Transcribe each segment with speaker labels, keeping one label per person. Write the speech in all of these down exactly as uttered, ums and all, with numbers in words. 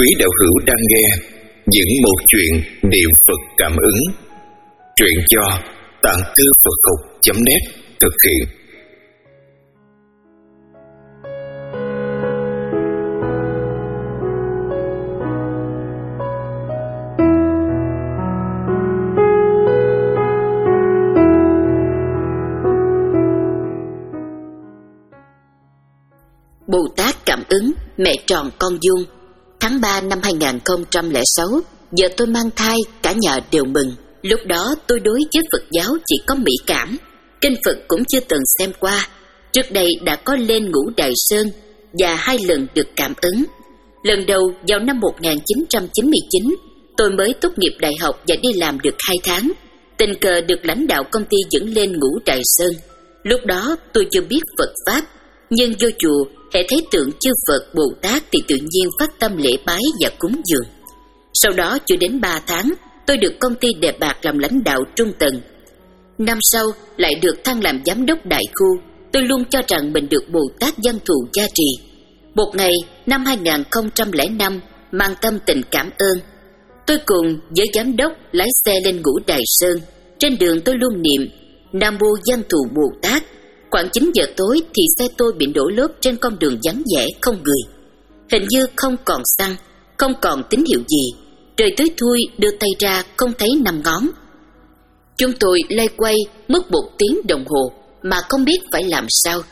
Speaker 1: Quý đạo hữu đang nghe những một chuyện niệm Phật cảm ứng. Truyện do tạng thư Phật học chấm net thực hiện.
Speaker 2: Bồ Tát cảm ứng mẹ tròn con vuông. Tháng ba năm hai nghìn không trăm lẻ sáu, giờ tôi mang thai, cả nhà đều mừng. Lúc đó tôi đối với Phật giáo chỉ có mỹ cảm, kinh Phật cũng chưa từng xem qua. Trước đây đã có lên Ngũ Đại Sơn và hai lần được cảm ứng. Lần đầu vào năm một nghìn chín trăm chín mươi chín, tôi mới tốt nghiệp đại học và đi làm được hai tháng. Tình cờ được lãnh đạo công ty dẫn lên Ngũ Đại Sơn. Lúc đó tôi chưa biết Phật Pháp, nhưng vô chùa hễ thấy tượng chư Phật Bồ Tát thì tự nhiên phát tâm lễ bái và cúng dường. Sau đó chưa đến ba tháng, tôi được công ty đề bạt làm lãnh đạo trung tầng. Năm sau lại được thăng làm giám đốc đại khu. Tôi luôn cho rằng mình được Bồ Tát Văn Thù gia trì. Một ngày năm hai nghìn không trăm lẻ năm, mang tâm tình cảm ơn, tôi cùng với giám đốc lái xe lên Ngũ Đại Sơn. Trên đường tôi luôn niệm Nam Mô Văn Thù Bồ Tát. Khoảng chín giờ tối thì xe tôi bị đổ lốp trên con đường vắng vẻ không người. Hình như không còn xăng, không còn tín hiệu gì. Trời tối thui, đưa tay ra không thấy năm ngón. Chúng tôi lay quay mất một tiếng đồng hồ mà không biết phải làm sao.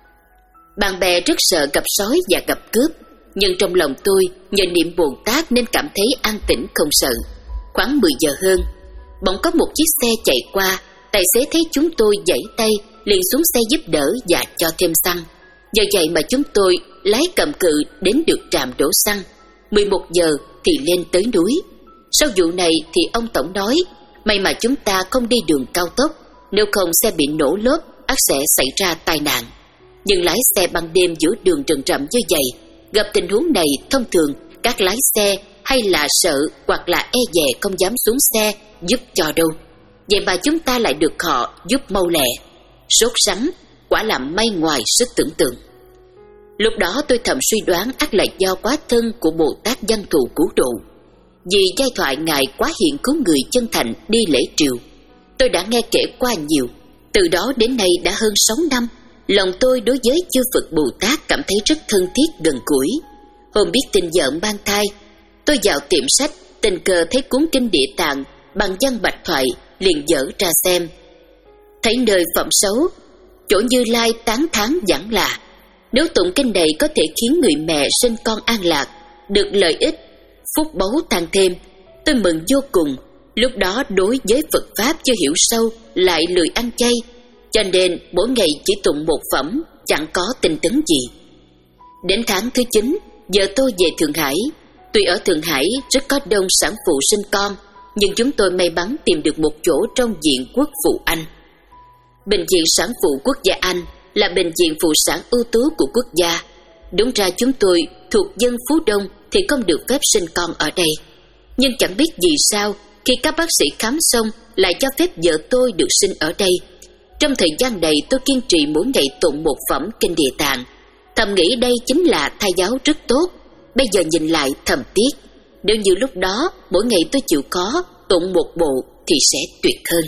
Speaker 2: Bạn bè rất sợ gặp sói và gặp cướp, nhưng trong lòng tôi nhờ niệm Bồ Tát nên cảm thấy an tĩnh không sợ. Khoảng mười giờ hơn, bỗng có một chiếc xe chạy qua. Tài xế thấy chúng tôi giãy tay liền xuống xe giúp đỡ và cho thêm xăng. Nhờ vậy mà chúng tôi lái cầm cự đến được trạm đổ xăng. Mười một giờ thì lên tới núi. Sau vụ này thì ông Tổng nói may mà chúng ta không đi đường cao tốc, nếu không xe bị nổ lốp ắt sẽ xảy ra tai nạn. Nhưng lái xe ban đêm giữa đường rừng rậm như vậy, gặp tình huống này thông thường các lái xe hay là sợ hoặc là e dè không dám xuống xe giúp cho đâu. Vậy mà chúng ta lại được họ giúp mau lẹ. Sốt sắng, quả là may ngoài sức tưởng tượng. Lúc đó tôi thầm suy đoán ắt là do quá thân của Bồ Tát Văn Thù cứu độ. Vì giai thoại Ngài quá hiện cứu người chân thành đi lễ triều, tôi đã nghe kể qua nhiều. Từ đó đến nay đã hơn sáu năm, lòng tôi đối với chư Phật Bồ Tát cảm thấy rất thân thiết gần gũi. Hôm biết tin vợ mang thai, tôi vào tiệm sách, tình cờ thấy cuốn kinh Địa Tạng bằng văn bạch thoại, liền dở ra xem. Thấy nơi phẩm xấu, chỗ Như Lai tán thán giảng là nếu tụng kinh này có thể khiến người mẹ sinh con an lạc, được lợi ích, phúc báu tăng thêm. Tôi mừng vô cùng. Lúc đó đối với Phật Pháp chưa hiểu sâu, lại lười ăn chay, cho nên mỗi ngày chỉ tụng một phẩm, chẳng có tinh tấn gì. Đến tháng thứ chín, giờ tôi về Thượng Hải. Tuy ở Thượng Hải rất có đông sản phụ sinh con, nhưng chúng tôi may mắn tìm được một chỗ trong viện Quốc phụ Anh. Bệnh viện sản phụ quốc gia Anh là bệnh viện phụ sản ưu tú của quốc gia. Đúng ra chúng tôi thuộc dân Phú Đông thì không được phép sinh con ở đây. Nhưng chẳng biết vì sao khi các bác sĩ khám xong lại cho phép vợ tôi được sinh ở đây. Trong thời gian này tôi kiên trì mỗi ngày tụng một phẩm kinh Địa Tạng, thầm nghĩ đây chính là thai giáo rất tốt. Bây giờ nhìn lại thầm tiếc, nếu như lúc đó mỗi ngày tôi chịu khó tụng một bộ thì sẽ tuyệt hơn.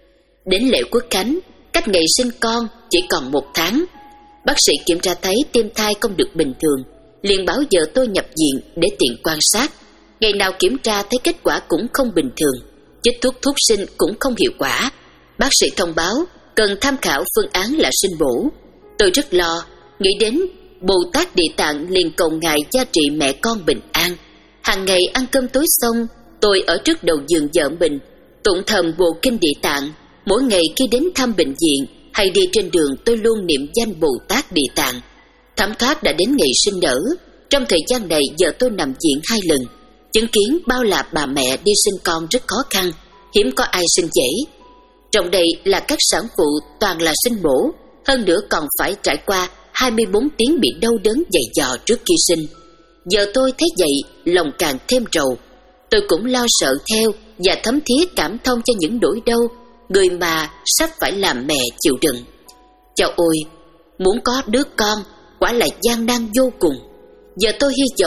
Speaker 2: Đến lễ Quốc khánh, cách ngày sinh con chỉ còn một tháng. Bác sĩ kiểm tra thấy tim thai không được bình thường, liền bảo vợ tôi nhập viện để tiện quan sát. Ngày nào kiểm tra thấy kết quả cũng không bình thường, chích thuốc thuốc sinh cũng không hiệu quả. Bác sĩ thông báo cần tham khảo phương án là sinh bổ. Tôi rất lo, nghĩ đến Bồ Tát Địa Tạng liền cầu Ngài gia trị mẹ con bình an. Hàng ngày ăn cơm tối xong, tôi ở trước đầu giường vợ mình tụng thầm bộ kinh Địa Tạng. Mỗi ngày khi đến thăm bệnh viện hay đi trên đường tôi luôn niệm danh Bồ Tát Địa Tạng. Thấm thoát đã đến ngày sinh nở. Trong thời gian này vợ tôi nằm viện hai lần, chứng kiến bao là bà mẹ đi sinh con rất khó khăn, hiếm có ai sinh dễ. Trong đây là các sản phụ toàn là sinh mổ, hơn nữa còn phải trải qua hai mươi bốn tiếng bị đau đớn dày dò trước khi sinh. Giờ tôi thấy vậy lòng càng thêm rầu. Tôi cũng lo sợ theo và thấm thía cảm thông cho những nỗi đau người mà sắp phải làm mẹ chịu đựng. Chao ôi, muốn có đứa con quả là gian nan vô cùng. Giờ tôi hy vọng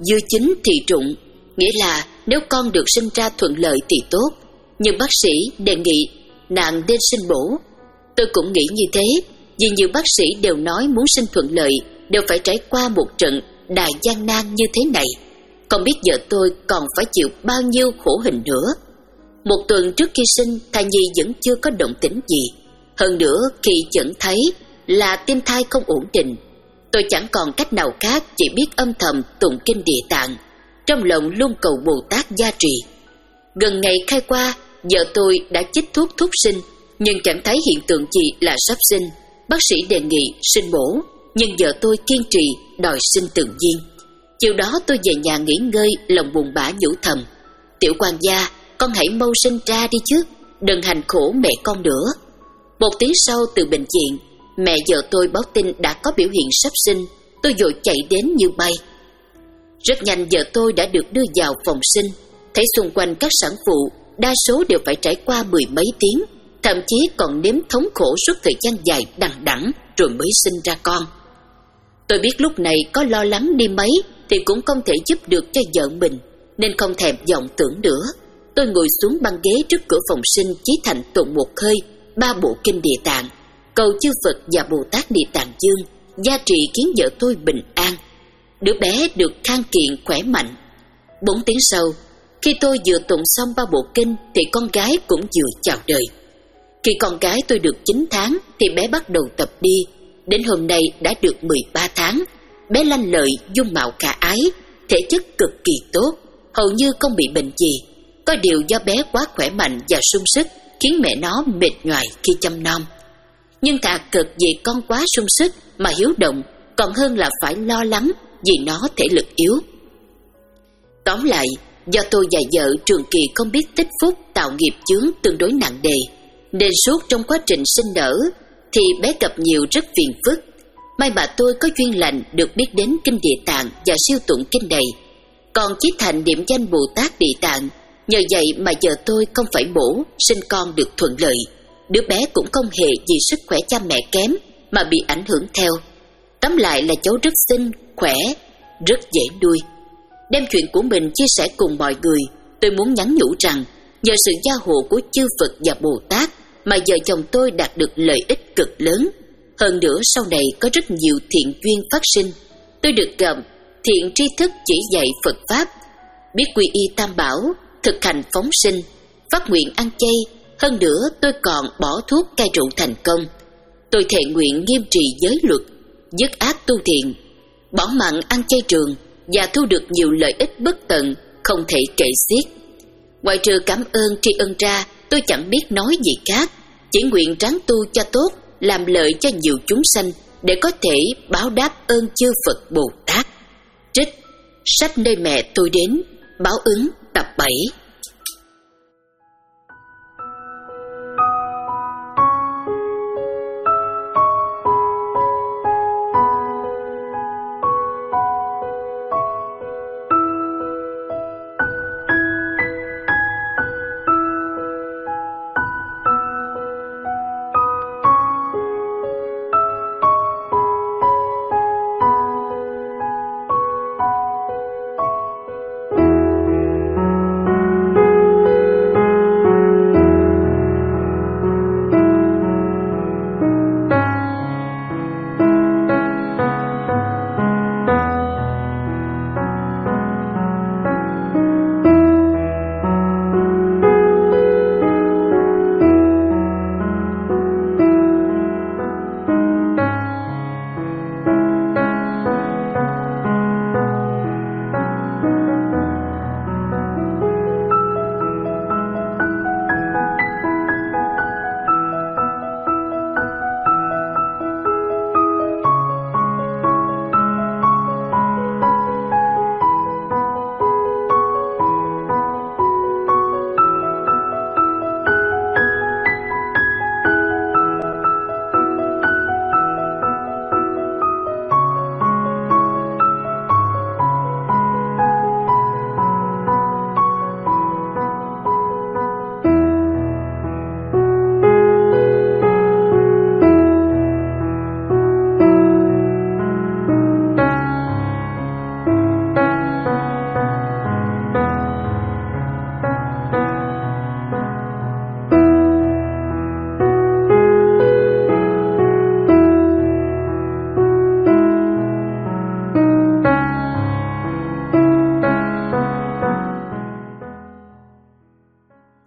Speaker 2: dưa chín thì rụng, nghĩa là nếu con được sinh ra thuận lợi thì tốt, nhưng bác sĩ đề nghị nàng nên sinh bổ. Tôi cũng nghĩ như thế, vì nhiều bác sĩ đều nói muốn sinh thuận lợi đều phải trải qua một trận đại gian nan như thế này. Không biết vợ tôi còn phải chịu bao nhiêu khổ hình nữa. Một tuần trước khi sinh, thai nhi vẫn chưa có động tĩnh gì. Hơn nữa, khi chẩn thấy là tim thai không ổn định, tôi chẳng còn cách nào khác, chỉ biết âm thầm tụng kinh Địa Tạng, trong lòng luôn cầu Bồ Tát gia trì. Gần ngày khai qua, vợ tôi đã chích thuốc thúc sinh, nhưng chẳng thấy hiện tượng gì là sắp sinh. Bác sĩ đề nghị sinh mổ, nhưng vợ tôi kiên trì đòi sinh tự nhiên. Chiều đó tôi về nhà nghỉ ngơi, lòng buồn bã nhủ thầm: tiểu quan gia, con hãy mau sinh ra đi chứ, đừng hành khổ mẹ con nữa. Một tiếng sau, từ bệnh viện, mẹ vợ tôi báo tin đã có biểu hiện sắp sinh. Tôi vội chạy đến như bay. Rất nhanh vợ tôi đã được đưa vào phòng sinh. Thấy xung quanh các sản phụ, đa số đều phải trải qua mười mấy tiếng, thậm chí còn nếm thống khổ suốt thời gian dài đằng đẵng rồi mới sinh ra con. Tôi biết lúc này có lo lắng đi mấy thì cũng không thể giúp được cho vợ mình, nên không thèm vọng tưởng nữa. Tôi ngồi xuống băng ghế trước cửa phòng sinh, chí thành tụng một hơi ba bộ kinh Địa Tạng, cầu chư Phật và Bồ Tát Địa Tạng Dương gia trì khiến vợ tôi bình an. Đứa bé được khang kiện khỏe mạnh. Bốn tiếng sau, khi tôi vừa tụng xong ba bộ kinh thì con gái cũng vừa chào đời. Khi con gái tôi được chín tháng thì bé bắt đầu tập đi. Đến hôm nay đã được mười ba tháng. Bé lanh lợi, dung mạo khả ái, thể chất cực kỳ tốt, hầu như không bị bệnh gì. Có điều do bé quá khỏe mạnh và sung sức khiến mẹ nó mệt nhoài khi chăm nom. Nhưng thà cực vì con quá sung sức mà hiếu động, còn hơn là phải lo lắng vì nó thể lực yếu. Tóm lại, do tôi và vợ trường kỳ không biết tích phúc tạo nghiệp chướng tương đối nặng nề, nên suốt trong quá trình sinh nở thì bé gặp nhiều rất phiền phức. May mà tôi có duyên lành được biết đến kinh Địa Tạng và siêu tụng kinh này, còn chí thành niệm danh Bồ Tát Địa Tạng. Nhờ vậy mà vợ tôi không phải mổ, sinh con được thuận lợi. Đứa bé cũng không hề vì sức khỏe cha mẹ kém mà bị ảnh hưởng theo. Tóm lại là cháu rất xinh, khỏe, rất dễ nuôi. Đem chuyện của mình chia sẻ cùng mọi người, tôi muốn nhắn nhủ rằng nhờ sự gia hộ của chư Phật và Bồ Tát mà vợ chồng tôi đạt được lợi ích cực lớn. Hơn nữa sau này có rất nhiều thiện duyên phát sinh. Tôi được gặp thiện tri thức chỉ dạy Phật Pháp, biết quy y Tam Bảo, thực hành phóng sinh, phát nguyện ăn chay. Hơn nữa tôi còn bỏ thuốc cai rượu thành công. Tôi thệ nguyện nghiêm trì giới luật, dứt ác tu thiện, bỏ mặn ăn chay trường và thu được nhiều lợi ích bất tận, không thể kể xiết. Ngoài trừ cảm ơn tri ân ra, tôi chẳng biết nói gì khác, chỉ nguyện ráng tu cho tốt, làm lợi cho nhiều chúng sanh để có thể báo đáp ơn chư Phật Bồ Tát. Trích sách Nơi Mẹ Tôi Đến, báo ứng tập bảy.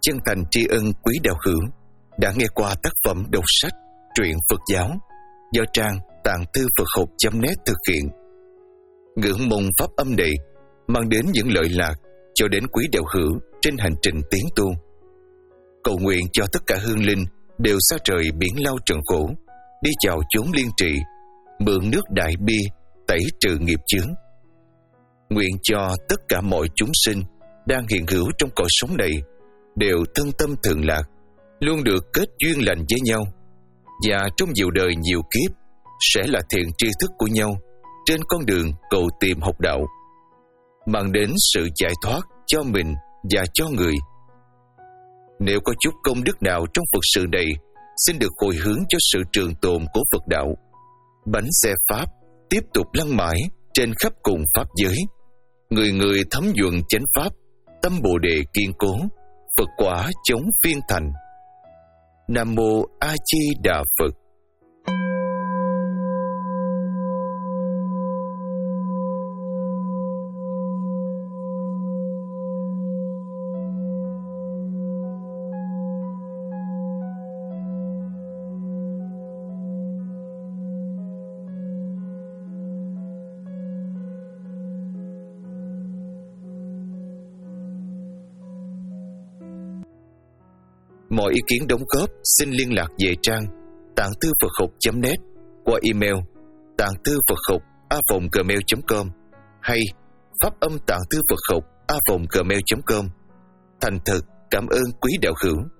Speaker 1: chân thành tri ân quý đạo hữu đã nghe qua tác phẩm đọc sách truyện Phật giáo do trang tạng thư Phật học chấm net thực hiện. Ngưỡng mong pháp âm này mang đến những lợi lạc cho đến quý đạo hữu trên hành trình tiến tu. Cầu nguyện cho tất cả hương linh đều xa trời biển lao trần khổ, đi vào chốn liên trị, mượn nước đại bi tẩy trừ nghiệp chướng. Nguyện cho tất cả mọi chúng sinh đang hiện hữu trong cõi sống này đều thân tâm thường lạc, luôn được kết duyên lành với nhau, và trong nhiều đời nhiều kiếp sẽ là thiện tri thức của nhau trên con đường cầu tìm học đạo, mang đến sự giải thoát cho mình và cho người. Nếu có chút công đức nào trong Phật sự này, xin được hồi hướng cho sự trường tồn của Phật đạo. Bánh xe Pháp tiếp tục lăn mãi trên khắp cùng Pháp giới. Người người thấm nhuận chánh Pháp, tâm Bồ Đề kiên cố, Phật quả chống phiên thành. Nam Mô A Di Đà Phật. Mọi ý kiến đóng góp xin liên lạc về trang tạng thư Phật học chấm net qua email tạng thư Phật học a còng gmail chấm com hay pháp âm tạng thư Phật học a còng gmail chấm com. Thành thật cảm ơn quý đạo hữu.